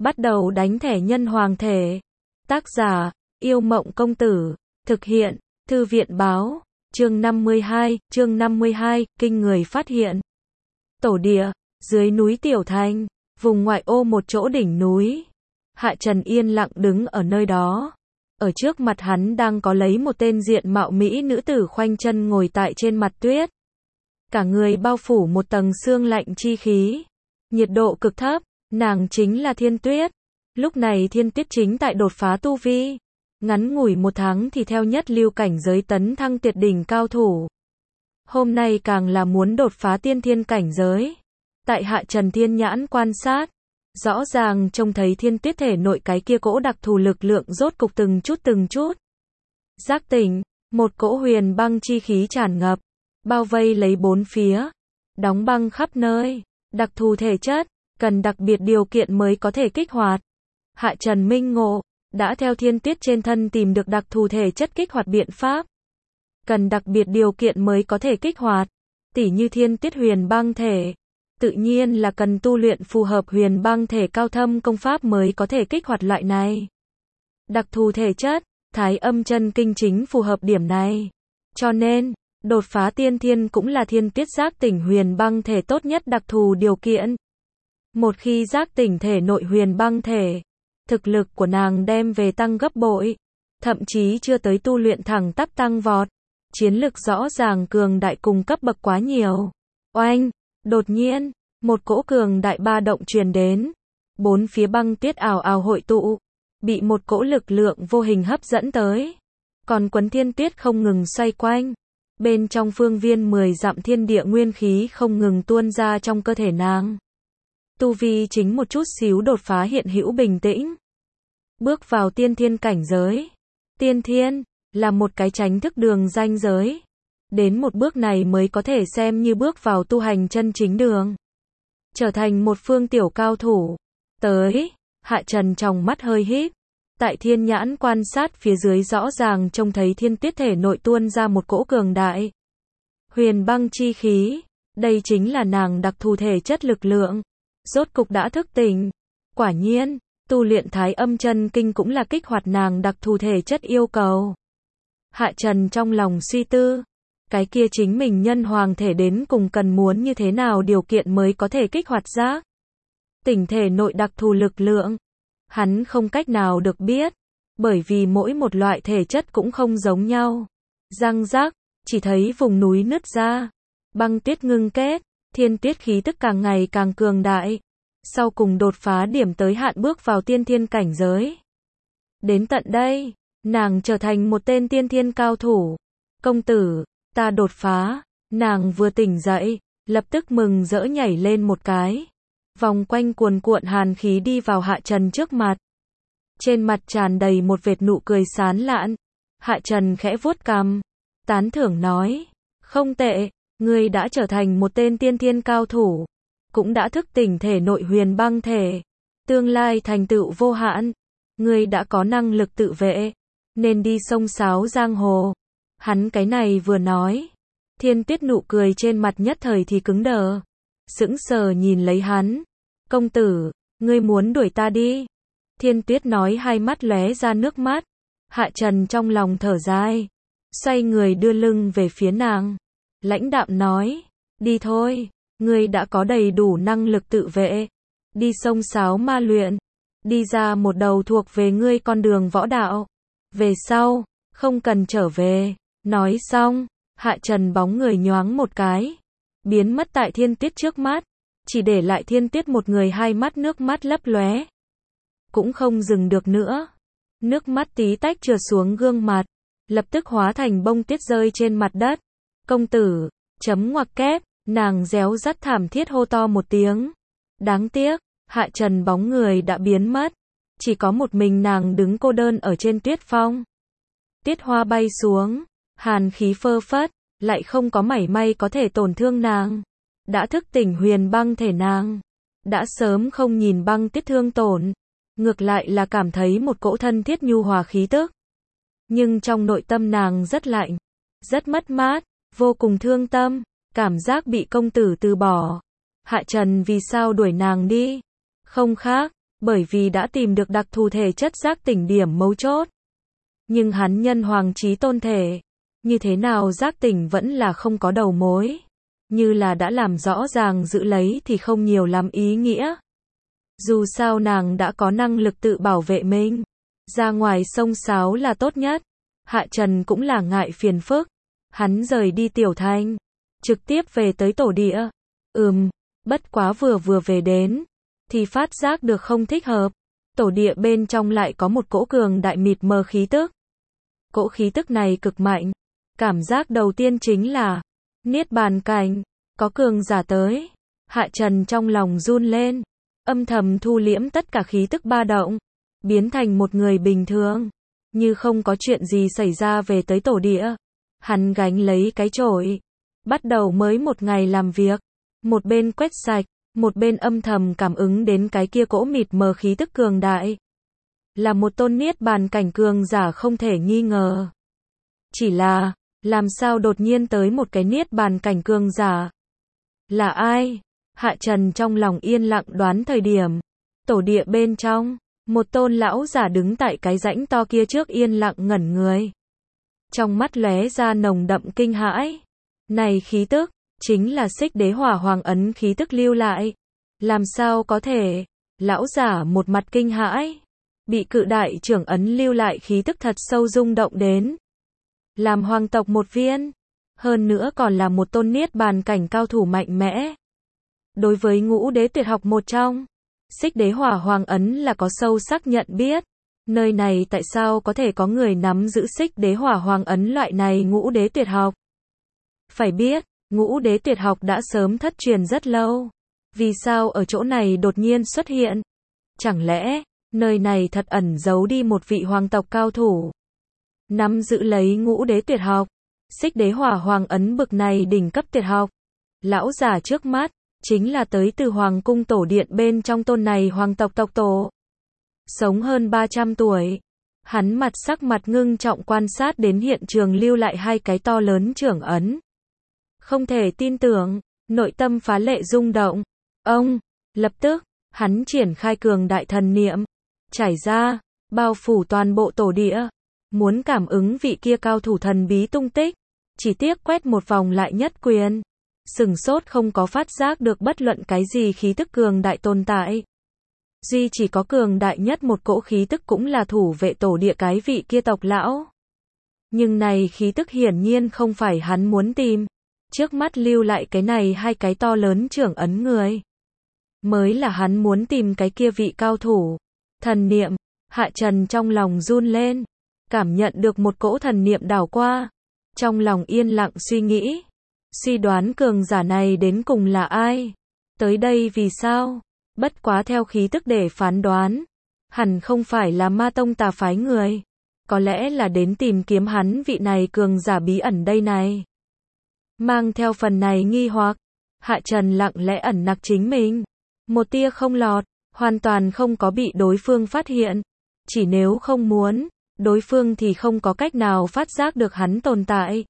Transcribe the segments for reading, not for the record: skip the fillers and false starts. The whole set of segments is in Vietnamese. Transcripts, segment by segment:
Bắt đầu đánh thẻ nhân hoàng thể. Tác giả, Yêu Mộng Công Tử. Thực hiện, Thư viện Báo. Chương 52, kinh người phát hiện. Tổ địa, dưới núi Tiểu Thành, vùng ngoại ô một chỗ đỉnh núi. Hạ Trần yên lặng đứng ở nơi đó. Ở trước mặt hắn đang có lấy một tên diện mạo mỹ nữ tử khoanh chân ngồi tại trên mặt tuyết. Cả người bao phủ một tầng sương lạnh chi khí. Nhiệt độ cực thấp, nàng chính là Thiên Tuyết. Lúc này Thiên Tuyết chính tại đột phá tu vi. Ngắn ngủi 1 tháng thì theo nhất lưu cảnh giới tấn thăng tuyệt đỉnh cao thủ. Hôm nay càng là muốn đột phá tiên thiên cảnh giới. Tại Hạ Trần thiên nhãn quan sát, rõ ràng trông thấy Thiên Tuyết thể nội cái kia cỗ đặc thù lực lượng rốt cục từng chút. Giác tỉnh, một cỗ huyền băng chi khí tràn ngập, bao vây lấy bốn phía, đóng băng khắp nơi, đặc thù thể chất, cần đặc biệt điều kiện mới có thể kích hoạt. Hạ Trần minh ngộ, đã theo Thiên Tuyết trên thân tìm được đặc thù thể chất kích hoạt biện pháp. Cần đặc biệt điều kiện mới có thể kích hoạt, tỉ như Thiên Tuyết huyền băng thể. Tự nhiên là cần tu luyện phù hợp huyền băng thể cao thâm công pháp mới có thể kích hoạt loại này. Đặc thù thể chất, Thái Âm Chân Kinh chính phù hợp điểm này. Cho nên, đột phá tiên thiên cũng là Thiên Tuyết giác tỉnh huyền băng thể tốt nhất đặc thù điều kiện. Một khi giác tỉnh thể nội huyền băng thể, thực lực của nàng đem về tăng gấp bội, thậm chí chưa tới tu luyện thẳng tắp tăng vọt. Chiến lực rõ ràng cường đại cùng cấp bậc quá nhiều. Oanh! Đột nhiên, một cỗ cường đại ba động truyền đến. Bốn phía băng tuyết ào ào hội tụ, bị một cỗ lực lượng vô hình hấp dẫn tới. Còn quấn Thiên Tuyết không ngừng xoay quanh. Bên trong phương viên 10 dặm thiên địa nguyên khí không ngừng tuôn ra trong cơ thể nàng. Tu vi chính một chút xíu đột phá hiện hữu bình tĩnh. Bước vào tiên thiên cảnh giới. Tiên thiên là một cái tránh thức đường ranh giới. Đến một bước này mới có thể xem như bước vào tu hành chân chính đường. Trở thành một phương tiểu cao thủ. Tới, Hạ Trần trong mắt hơi híp. Tại thiên nhãn quan sát phía dưới rõ ràng trông thấy Thiên Tuyết thể nội tuôn ra một cỗ cường đại. Huyền băng chi khí. Đây chính là nàng đặc thù thể chất lực lượng. Rốt cục đã thức tỉnh. Quả nhiên, tu luyện Thái Âm Chân Kinh cũng là kích hoạt nàng đặc thù thể chất yêu cầu. Hạ Trần trong lòng suy tư. Cái kia chính mình nhân hoàng thể đến cùng cần muốn như thế nào điều kiện mới có thể kích hoạt giác tỉnh thể nội đặc thù lực lượng. Hắn không cách nào được biết, bởi vì mỗi một loại thể chất cũng không giống nhau. Răng rác, chỉ thấy vùng núi nứt ra, băng tuyết ngưng kết, Thiên Tuyết khí tức càng ngày càng cường đại. Sau cùng đột phá điểm tới hạn bước vào tiên thiên cảnh giới. Đến tận đây, nàng trở thành một tên tiên thiên cao thủ. Công tử, ta đột phá. Nàng vừa tỉnh dậy, lập tức mừng rỡ nhảy lên một cái. Vòng quanh cuồn cuộn hàn khí đi vào Hạ Trần trước mặt. Trên mặt tràn đầy một vệt nụ cười sán lạn. Hạ Trần khẽ vuốt cằm, tán thưởng nói, không tệ, ngươi đã trở thành một tên tiên thiên cao thủ, cũng đã thức tỉnh thể nội huyền băng thể, tương lai thành tựu vô hạn, ngươi đã có năng lực tự vệ, nên đi xông xáo giang hồ. Hắn cái này vừa nói, Thiên Tuyết nụ cười trên mặt nhất thời thì cứng đờ, sững sờ nhìn lấy hắn. Công tử, ngươi muốn đuổi ta đi? Thiên Tuyết nói, hai mắt lóe ra nước mắt. Hạ Trần trong lòng thở dài, xoay người đưa lưng về phía nàng, lãnh đạm nói, đi thôi, ngươi đã có đầy đủ năng lực tự vệ, đi xông xáo ma luyện, đi ra một đầu thuộc về ngươi con đường võ đạo, về sau, không cần trở về. Nói xong, Hạ Trần bóng người nhoáng một cái, biến mất tại Thiên Tuyết trước mắt, chỉ để lại Thiên Tuyết một người hai mắt nước mắt lấp lóe. Cũng không dừng được nữa. Nước mắt tí tách trượt xuống gương mặt, lập tức hóa thành bông tuyết rơi trên mặt đất. Công tử, chấm ngoặc kép, nàng réo rắt thảm thiết hô to một tiếng. Đáng tiếc, Hạ Trần bóng người đã biến mất, chỉ có một mình nàng đứng cô đơn ở trên tuyết phong. Tuyết hoa bay xuống, hàn khí phơ phất, lại không có mảy may có thể tổn thương nàng. Đã thức tỉnh huyền băng thể nàng, đã sớm không nhìn băng tuyết thương tổn, ngược lại là cảm thấy một cỗ thân thiết nhu hòa khí tức. Nhưng trong nội tâm nàng rất lạnh, rất mất mát, vô cùng thương tâm, cảm giác bị công tử từ bỏ. Hạ Trần vì sao đuổi nàng đi? Không khác, bởi vì đã tìm được đặc thù thể chất giác tỉnh điểm mấu chốt. Nhưng hắn nhân hoàng chí tôn thể, như thế nào giác tỉnh vẫn là không có đầu mối. Như là đã làm rõ ràng giữ lấy thì không nhiều lắm ý nghĩa. Dù sao nàng đã có năng lực tự bảo vệ mình. Ra ngoài sông sáo là tốt nhất. Hạ Trần cũng là ngại phiền phức. Hắn rời đi Tiểu Thanh, trực tiếp về tới tổ địa. Bất quá vừa về đến, thì phát giác được không thích hợp. Tổ địa bên trong lại có một cỗ cường đại mịt mờ khí tức. Cỗ khí tức này cực mạnh. Cảm giác đầu tiên chính là niết bàn cảnh, có cường giả tới. Hạ Trần trong lòng run lên, âm thầm thu liễm tất cả khí tức ba động, biến thành một người bình thường, như không có chuyện gì xảy ra về tới tổ địa. Hắn gánh lấy cái chổi, bắt đầu mới một ngày làm việc, một bên quét sạch, một bên âm thầm cảm ứng đến cái kia cỗ mịt mờ khí tức cường đại. Là một tôn niết bàn cảnh cường giả không thể nghi ngờ. Chỉ là, làm sao đột nhiên tới một cái niết bàn cảnh cường giả? Là ai? Hạ Trần trong lòng yên lặng đoán thời điểm. Tổ địa bên trong, một tôn lão giả đứng tại cái rãnh to kia trước yên lặng ngẩn người. Trong mắt lóe ra nồng đậm kinh hãi. Này khí tức, chính là Xích Đế Hỏa Hoàng ấn khí tức lưu lại. Làm sao có thể? Lão giả một mặt kinh hãi. Bị cự đại trưởng ấn lưu lại khí tức thật sâu rung động đến. Làm hoàng tộc một viên. Hơn nữa còn là một tôn niết bàn cảnh cao thủ mạnh mẽ. Đối với ngũ đế tuyệt học một trong, Xích Đế Hỏa Hoàng ấn là có sâu sắc nhận biết. Nơi này tại sao có thể có người nắm giữ Xích Đế Hỏa Hoàng ấn loại này ngũ đế tuyệt học? Phải biết, ngũ đế tuyệt học đã sớm thất truyền rất lâu. Vì sao ở chỗ này đột nhiên xuất hiện? Chẳng lẽ, nơi này thật ẩn giấu đi một vị hoàng tộc cao thủ? Nắm giữ lấy ngũ đế tuyệt học, Xích Đế Hỏa Hoàng ấn bực này đỉnh cấp tuyệt học. Lão giả trước mắt, chính là tới từ Hoàng cung tổ điện bên trong tôn này hoàng tộc tộc tổ. Sống hơn 300 tuổi. Hắn sắc mặt ngưng trọng quan sát đến hiện trường lưu lại hai cái to lớn trưởng ấn. Không thể tin tưởng, nội tâm phá lệ rung động. Lập tức, hắn triển khai cường đại thần niệm, trải ra, bao phủ toàn bộ tổ địa, muốn cảm ứng vị kia cao thủ thần bí tung tích. Chỉ tiếc quét một vòng lại nhất quyền, sừng sốt không có phát giác được bất luận cái gì khí tức cường đại tồn tại. Duy chỉ có cường đại nhất một cỗ khí tức cũng là thủ vệ tổ địa cái vị kia tộc lão. Nhưng này khí tức hiển nhiên không phải hắn muốn tìm. Trước mắt lưu lại cái này hai cái to lớn trưởng ấn người, mới là hắn muốn tìm cái kia vị cao thủ. Thần niệm, Hạ Trần trong lòng run lên, cảm nhận được một cỗ thần niệm đảo qua. Trong lòng yên lặng suy nghĩ, suy đoán cường giả này đến cùng là ai? Tới đây vì sao? Bất quá theo khí tức để phán đoán, hẳn không phải là Ma Tông Tà phái người, có lẽ là đến tìm kiếm hắn vị này cường giả bí ẩn đây này. Mang theo phần này nghi hoặc, Hạ Trần lặng lẽ ẩn nặc chính mình, một tia không lọt, hoàn toàn không có bị đối phương phát hiện. Chỉ nếu không muốn, đối phương thì không có cách nào phát giác được hắn tồn tại.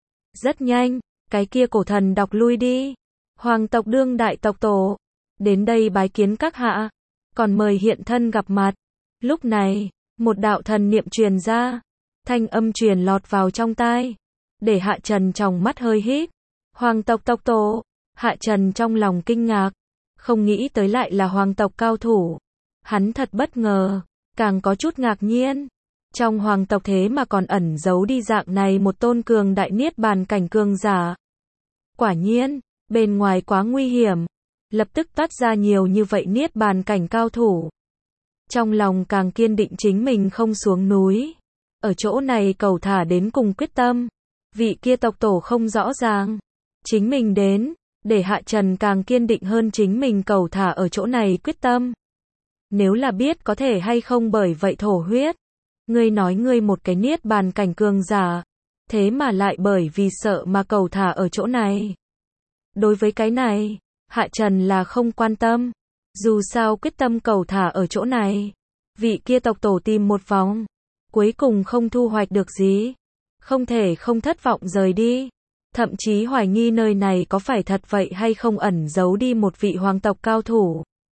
Rất nhanh, cái kia cổ thần đọc lui đi. Hoàng tộc đương đại tộc tổ, đến đây bái kiến các hạ, còn mời hiện thân gặp mặt. Lúc này, một đạo thần niệm truyền ra, thanh âm truyền lọt vào trong tai, để Hạ Trần trong mắt hơi híp. Hoàng tộc tộc tổ, Hạ Trần trong lòng kinh ngạc, không nghĩ tới lại là hoàng tộc cao thủ. Hắn thật bất ngờ, càng có chút ngạc nhiên. Trong hoàng tộc thế mà còn ẩn giấu đi dạng này một tôn cường đại niết bàn cảnh cường giả. Quả nhiên, bên ngoài quá nguy hiểm, lập tức toát ra nhiều như vậy niết bàn cảnh cao thủ. Trong lòng càng kiên định chính mình không xuống núi. Ở chỗ này cầu thả đến cùng quyết tâm. Vị kia tộc tổ không rõ ràng. Chính mình đến, để Hạ Trần càng kiên định hơn chính mình cầu thả ở chỗ này quyết tâm. Nếu là biết có thể hay không bởi vậy thổ huyết. Ngươi nói ngươi một cái niết bàn cảnh cường giả, thế mà lại bởi vì sợ mà cầu thả ở chỗ này. Đối với cái này, Hạ Trần là không quan tâm. Dù sao quyết tâm cầu thả ở chỗ này. Vị kia tộc tổ tìm một vòng, cuối cùng không thu hoạch được gì. Không thể không thất vọng rời đi. Thậm chí hoài nghi nơi này có phải thật vậy hay không ẩn giấu đi một vị hoàng tộc cao thủ.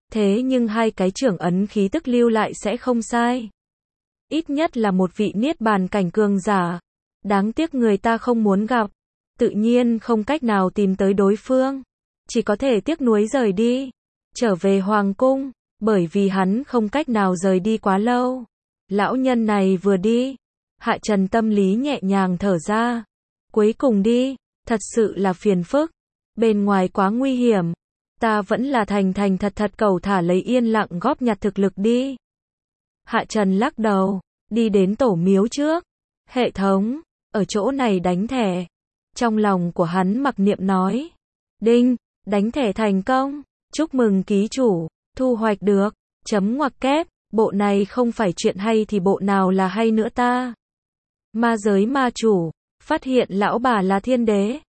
Thế nhưng hai cái trưởng ấn khí tức lưu lại sẽ không sai. Ít nhất là một vị niết bàn cảnh cường giả. Đáng tiếc người ta không muốn gặp. Tự nhiên không cách nào tìm tới đối phương. Chỉ có thể tiếc nuối rời đi. Trở về hoàng cung. Bởi vì hắn không cách nào rời đi quá lâu. Lão nhân này vừa đi. Hạ Trần tâm lý nhẹ nhàng thở ra. Cuối cùng đi. Thật sự là phiền phức. Bên ngoài quá nguy hiểm. Ta vẫn là thành thành thật thật cầu thả lấy yên lặng góp nhặt thực lực đi. Hạ Trần lắc đầu. Đi đến tổ miếu trước. Hệ thống. Ở chỗ này đánh thẻ. Trong lòng của hắn mặc niệm nói. Đinh. Đánh thẻ thành công. Chúc mừng ký chủ. Thu hoạch được. Chấm ngoặc kép. Bộ này không phải chuyện hay thì bộ nào là hay nữa ta. Ma giới ma chủ. Phát hiện lão bà là thiên đế.